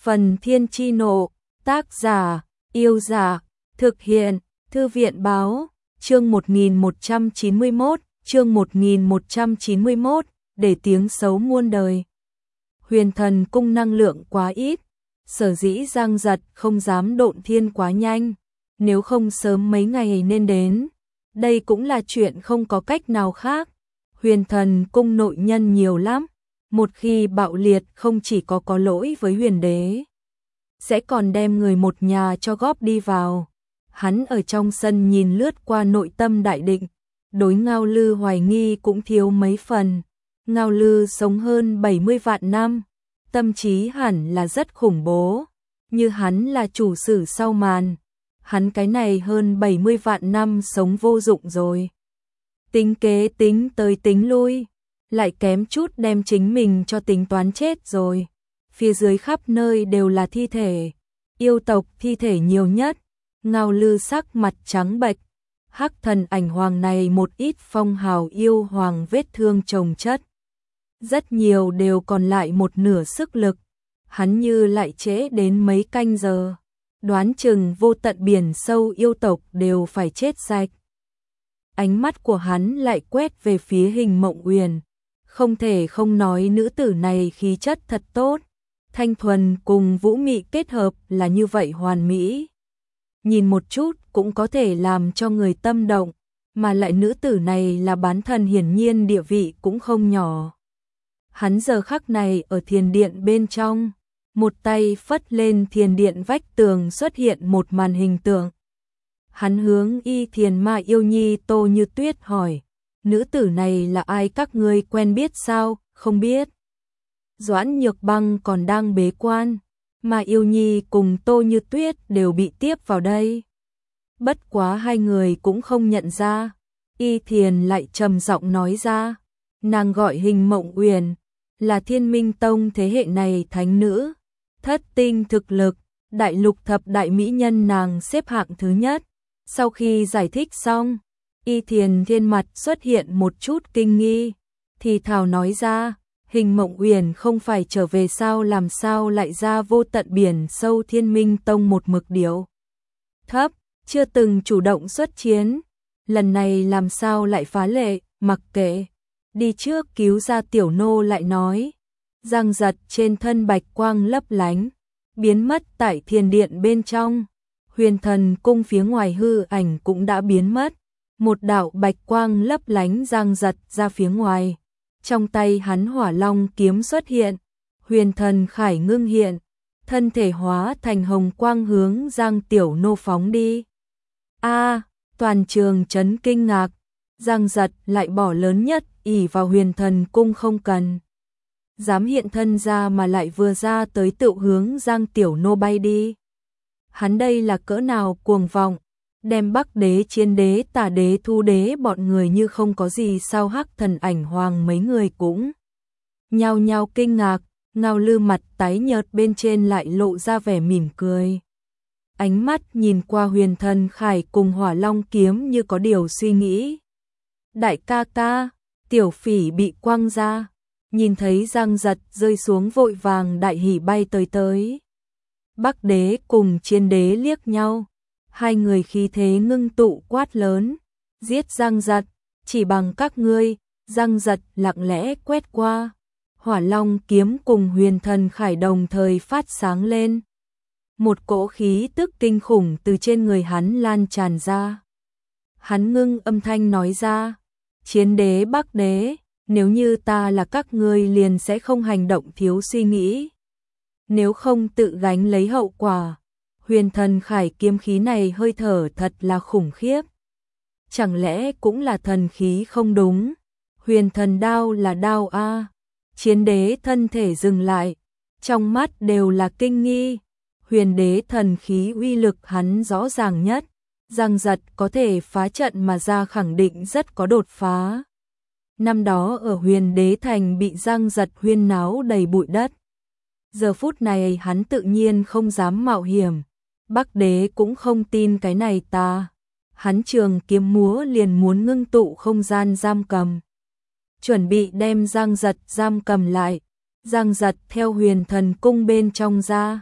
Phần Thiên Chi Nộ, tác giả, Yêu Giả, thực hiện, Thư viện Báo, chương 1191, chương 1191, để tiếng xấu muôn đời. Huyền Thần Cung năng lượng quá ít, sở dĩ Giang Giật không dám độn thiên quá nhanh, nếu không sớm mấy ngày nên đến. Đây cũng là chuyện không có cách nào khác. Huyền Thần Cung nội nhân nhiều lắm, một khi bạo liệt không chỉ có lỗi với Huyền Đế, sẽ còn đem người một nhà cho góp đi vào. Hắn ở trong sân nhìn lướt qua nội tâm đại định, đối Ngao Lư hoài nghi cũng thiếu mấy phần. Ngao Lư sống hơn 70 vạn năm, tâm trí hẳn là rất khủng bố, như hắn là chủ sử sau màn. Hắn cái này hơn 70 vạn năm sống vô dụng rồi. Tính kế tính tới tính lui, lại kém chút đem chính mình cho tính toán chết rồi. Phía dưới khắp nơi đều là thi thể, yêu tộc thi thể nhiều nhất. Ngao Lư sắc mặt trắng bệch, Hắc Thần Ảnh Hoàng này một ít phong hào yêu hoàng vết thương chồng chất. Rất nhiều đều còn lại một nửa sức lực, hắn như lại trễ đến mấy canh giờ. Đoán chừng vô tận biển sâu yêu tộc đều phải chết sạch. Ánh mắt của hắn lại quét về phía Hình Mộng Uyển, không thể không nói nữ tử này khí chất thật tốt, thanh thuần cùng vũ mị kết hợp là như vậy hoàn mỹ. Nhìn một chút cũng có thể làm cho người tâm động, mà lại nữ tử này là bán thần hiển nhiên địa vị cũng không nhỏ. Hắn giờ khắc này ở thiền điện bên trong, một tay phất lên thiền điện vách tường xuất hiện một màn hình tượng. Hắn hướng Y Thiền Ma Yêu Nhi Tô Như Tuyết hỏi, nữ tử này là ai, các ngươi quen biết sao? Không biết. Doãn Nhược Băng còn đang bế quan, mà Yêu Nhi cùng Tô Như Tuyết đều bị tiếp vào đây. Bất quá hai người cũng không nhận ra. Y Thiền lại trầm giọng nói ra, nàng gọi Hình Mộng Uyển, là Thiên Minh Tông thế hệ này thánh nữ, thất tinh thực lực, đại lục thập đại mỹ nhân nàng xếp hạng thứ nhất. Sau khi giải thích xong, Y Thiền trên mặt xuất hiện một chút kinh nghi, thì thào nói ra, Hình Mộng Uyển không phải trở về sao, làm sao lại ra vô tận biển sâu Thiên Minh Tông một mực điệu thấp, chưa từng chủ động xuất chiến, lần này làm sao lại phá lệ, mặc kệ, đi trước cứu ra tiểu nô lại nói. Giang Giật trên thân bạch quang lấp lánh, biến mất tại thiền điện bên trong. Huyền Thần Cung phía ngoài hư ảnh cũng đã biến mất, một đạo bạch quang lấp lánh Giang Giật ra phía ngoài. Trong tay hắn Hỏa Long kiếm xuất hiện, Huyền Thần Khải ngưng hiện, thân thể hóa thành hồng quang hướng Giang tiểu nô phóng đi. Toàn trường chấn kinh ngạc, Giang Giật lại bỏ lớn nhất ỷ vào Huyền Thần Cung không cần dám hiện thân ra, mà lại vừa ra tới tự hướng Giang tiểu nô bay đi. Hắn đây là cỡ nào cuồng vọng, đem Bắc Đế, Chiến Đế, Tà Đế, Thu Đế bọn người như không có gì sao. Hắc Thần Ảnh Hoàng mấy người cũng nhao nhao kinh ngạc. Ngao Lư mặt tái nhợt bên trên lại lộ ra vẻ mỉm cười. Ánh mắt nhìn qua Huyền Thần Khải cùng Hỏa Long kiếm như có điều suy nghĩ. Đại ca ca, tiểu phỉ bị quăng ra, nhìn thấy Giang Giật rơi xuống vội vàng đại hỉ bay tới. Bắc Đế cùng Chiến Đế liếc nhau, hai người khí thế ngưng tụ quát lớn, giết Giang Giật, chỉ bằng các ngươi. Giang Giật lặng lẽ quét qua, Hỏa Long kiếm cùng Huyền Thần Khải đồng thời phát sáng lên. Một cỗ khí tức kinh khủng từ trên người hắn lan tràn ra. Hắn ngưng âm thanh nói ra, Chiến Đế, Bắc Đế, nếu như ta là các ngươi liền sẽ không hành động thiếu suy nghĩ, nếu không tự gánh lấy hậu quả. Huyền Thần Khải kiếm khí này hơi thở thật là khủng khiếp. Chẳng lẽ cũng là thần khí không đúng? Huyền Thần đao là đao a. Chiến Đế thân thể dừng lại, trong mắt đều là kinh nghi. Huyền Đế thần khí uy lực hắn rõ ràng nhất, Giang Giật có thể phá trận mà ra khẳng định rất có đột phá. Năm đó ở Huyền Đế thành bị Giang Giật huyên náo đầy bụi đất. Giờ phút này hắn tự nhiên không dám mạo hiểm. Bắc Đế cũng không tin cái này ta. Hắn trường kiếm múa liền muốn ngưng tụ không gian giam cầm, chuẩn bị đem Giang Giật giam cầm lại. Giang Giật theo Huyền Thần Cung bên trong ra,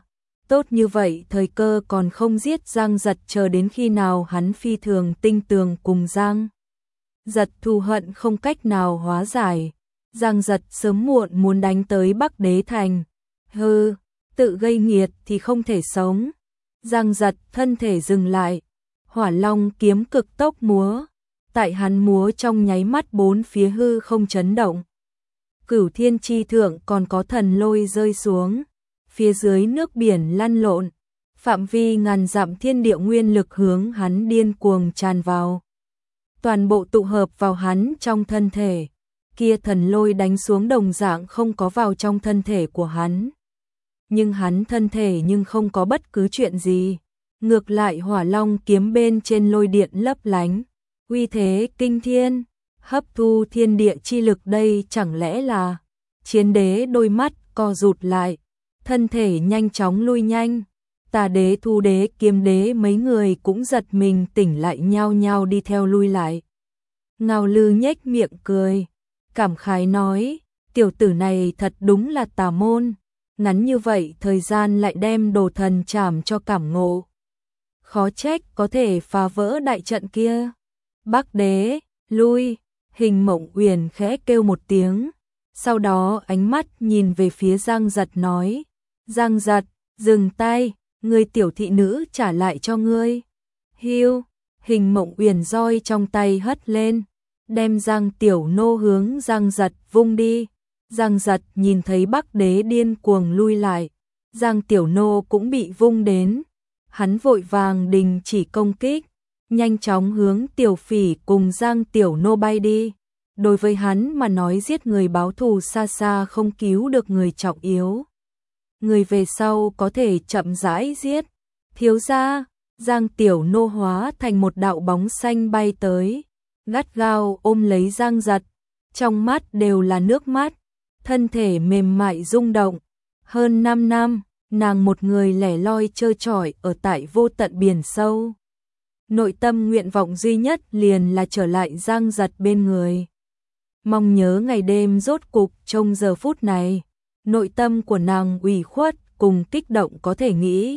tốt như vậy thời cơ còn không giết Giang Giật, chờ đến khi nào hắn phi thường tinh tường cùng Giang Giật thù hận không cách nào hóa giải. Giang Giật sớm muộn muốn đánh tới Bắc Đế Thành. Hừ, tự gây nghiệt thì không thể sống. Giang Giật thân thể dừng lại, Hỏa Long kiếm cực tốc múa. Tại hắn múa trong nháy mắt bốn phía hư không chấn động. Cửu thiên chi thượng còn có thần lôi rơi xuống. Phía dưới nước biển lăn lộn. Phạm vi ngàn dặm thiên địa nguyên lực hướng hắn điên cuồng tràn vào. Toàn bộ tụ hợp vào hắn trong thân thể. Kia thần lôi đánh xuống đồng dạng không có vào trong thân thể của hắn. Nhưng hắn thân thể nhưng không có bất cứ chuyện gì. Ngược lại Hỏa Long kiếm bên trên lôi điện lấp lánh. Uy thế kinh thiên, hấp thu thiên địa chi lực, đây chẳng lẽ là Chiến Đế đôi mắt co rụt lại, thân thể nhanh chóng lui nhanh. Tà Đế, Thu Đế, Kiếm Đế mấy người cũng giật mình tỉnh lại, nhao nhao đi theo lui lại. Ngao Lư nhếch miệng cười, cảm khái nói, tiểu tử này thật đúng là tà môn, ngắn như vậy thời gian lại đem đồ thần trảm cho cảm ngộ. Khó trách có thể phá vỡ đại trận kia. Bắc Đế, lui, Hình Mộng Uyển khẽ kêu một tiếng, sau đó ánh mắt nhìn về phía Giang Giật nói, Giang Giật, dừng tay, người tiểu thị nữ trả lại cho ngươi. Hiu, Hình Mộng Uyển roi trong tay hất lên, đem Giang Tiểu Nô hướng Giang Giật vung đi. Giang Giật nhìn thấy Bắc Đế điên cuồng lui lại, Giang Tiểu Nô cũng bị vung đến, hắn vội vàng đình chỉ công kích, nhanh chóng hướng Tiểu Phỉ cùng Giang Tiểu Nô bay đi. Đối với hắn mà nói, giết người báo thù xa xa không cứu được người trọng yếu. Người về sau có thể chậm rãi giết. Thiếu gia, Giang Tiểu Nô hóa thành một đạo bóng xanh bay tới, gắt gao ôm lấy Giang Giật, trong mắt đều là nước mắt, thân thể mềm mại rung động. Hơn 5 năm, nàng một người lẻ loi trơ trọi ở tại vô tận biển sâu. Nội tâm nguyện vọng duy nhất liền là trở lại Giang Giật bên người. Mong nhớ ngày đêm rốt cục trong giờ phút này, nội tâm của nàng ủy khuất cùng kích động có thể nghĩ.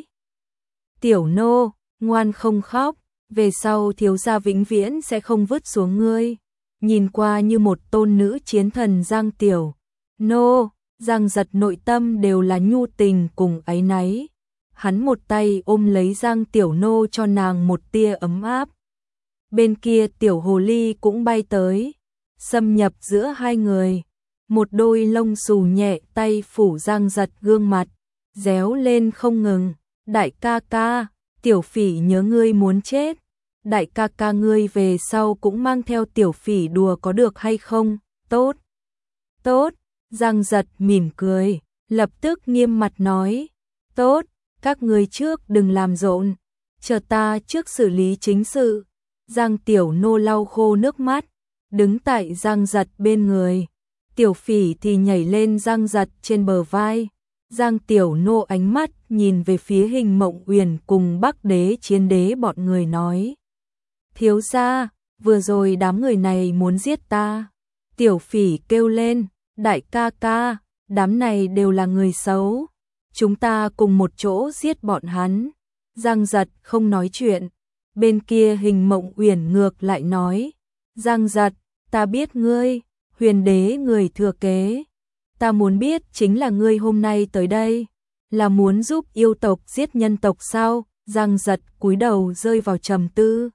Tiểu Nô, ngoan không khóc, về sau thiếu gia vĩnh viễn sẽ không vứt xuống ngươi. Nhìn qua như một tôn nữ chiến thần Giang Tiểu Nô, Giang Giật nội tâm đều là nhu tình cùng áy náy. Hắn một tay ôm lấy Giang Tiểu Nô cho nàng một tia ấm áp. Bên kia Tiểu Hồ Ly cũng bay tới, xâm nhập giữa hai người. Một đôi lông xù nhẹ tay phủ Giang Giật gương mặt, réo lên không ngừng. Đại ca ca, Tiểu Phỉ nhớ ngươi muốn chết. Đại ca ca ngươi về sau cũng mang theo Tiểu Phỉ đùa có được hay không? Tốt, tốt. Giang Giật mỉm cười, lập tức nghiêm mặt nói, tốt, các ngươi trước đừng làm rộn, chờ ta trước xử lý chính sự. Giang Tiểu Nô lau khô nước mắt, đứng tại Giang Giật bên người. Tiểu Phỉ thì nhảy lên Giang Giật trên bờ vai. Giang Tiểu Nô ánh mắt nhìn về phía Hình Mộng Uyển cùng Bắc Đế, Chiến Đế bọn người nói, thiếu gia, vừa rồi đám người này muốn giết ta. Tiểu Phỉ kêu lên, đại ca ca, đám này đều là người xấu, chúng ta cùng một chỗ giết bọn hắn. Giang Giật không nói chuyện. Bên kia Hình Mộng Uyển ngược lại nói, Giang Giật, ta biết ngươi, Huyền Đế người thừa kế. Ta muốn biết chính là ngươi hôm nay tới đây, là muốn giúp yêu tộc giết nhân tộc sao? Giang Giật cúi đầu rơi vào trầm tư.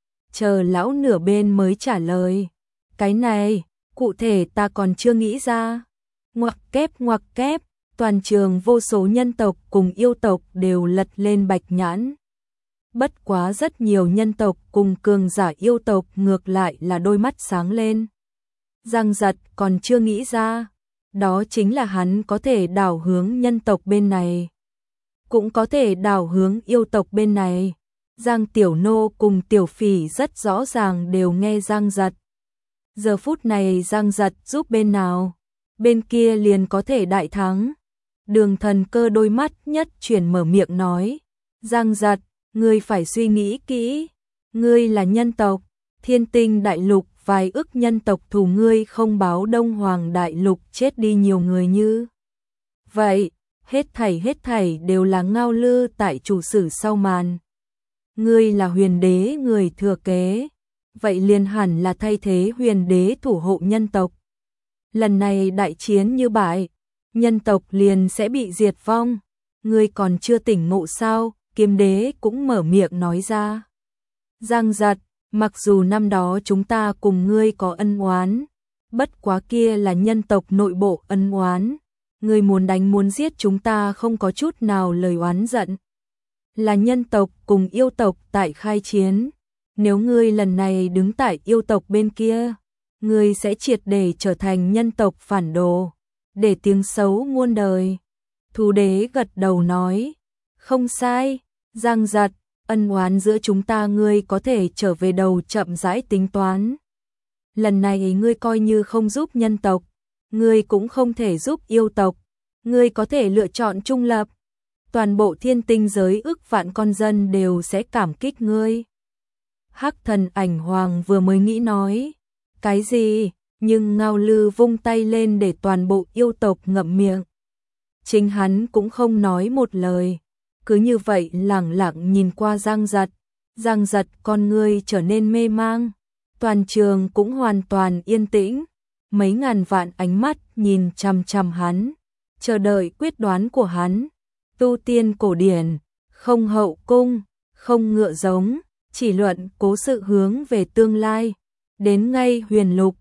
Chờ lão nửa bên mới trả lời, cái này, cụ thể ta còn chưa nghĩ ra. Ngoặc kép, toàn trường vô số nhân tộc cùng yêu tộc đều lật lên bạch nhãn. Bất quá rất nhiều nhân tộc cùng cường giả yêu tộc ngược lại là đôi mắt sáng lên. Giang Giật còn chưa nghĩ ra, đó chính là hắn có thể đảo hướng nhân tộc bên này, cũng có thể đảo hướng yêu tộc bên này. Giang Tiểu Nô cùng Tiểu Phỉ rất rõ ràng đều nghe Giang Giật. Giờ phút này Giang Giật giúp bên nào, bên kia liền có thể đại thắng. Đường Thần Cơ đôi mắt nhất chuyển mở miệng nói, Giang Giật, ngươi phải suy nghĩ kỹ, ngươi là nhân tộc, Thiên Tinh đại lục vài ức nhân tộc thù ngươi không báo, Đông Hoàng đại lục chết đi nhiều người như vậy, hết thảy đều là Ngao Lư tại chủ sử sau màn. Ngươi là huyền đế người thừa kế, vậy liền hẳn là thay thế huyền đế thủ hộ nhân tộc. Lần này đại chiến như bại, nhân tộc liền sẽ bị diệt vong. Ngươi còn chưa tỉnh ngộ sao? Kiếm đế cũng mở miệng nói ra. Giang Giật, mặc dù năm đó chúng ta cùng ngươi có ân oán, bất quá kia là nhân tộc nội bộ ân oán. Ngươi muốn đánh muốn giết chúng ta không có chút nào lời oán giận. Là nhân tộc cùng yêu tộc tại khai chiến. Nếu ngươi lần này đứng tại yêu tộc bên kia, ngươi sẽ triệt để trở thành nhân tộc phản đồ, để tiếng xấu muôn đời. Thú đế gật đầu nói, không sai, Giang Giật, ân oán giữa chúng ta ngươi có thể trở về đầu chậm rãi tính toán. Lần này ngươi coi như không giúp nhân tộc, ngươi cũng không thể giúp yêu tộc, ngươi có thể lựa chọn trung lập. Toàn bộ thiên tinh giới ức vạn con dân đều sẽ cảm kích ngươi. Hắc Thần Ảnh Hoàng vừa mới nghĩ nói, cái gì, nhưng Ngao Lư vung tay lên để toàn bộ yêu tộc ngậm miệng. Chính hắn cũng không nói một lời, cứ như vậy lẳng lặng nhìn qua Giang Giật. Giang Giật con ngươi trở nên mê mang, toàn trường cũng hoàn toàn yên tĩnh, mấy ngàn vạn ánh mắt nhìn chằm chằm hắn, chờ đợi quyết đoán của hắn. Tu tiên cổ điển, không hậu cung, không ngựa giống, chỉ luận cố sự hướng về tương lai. Đến ngay huyền lục,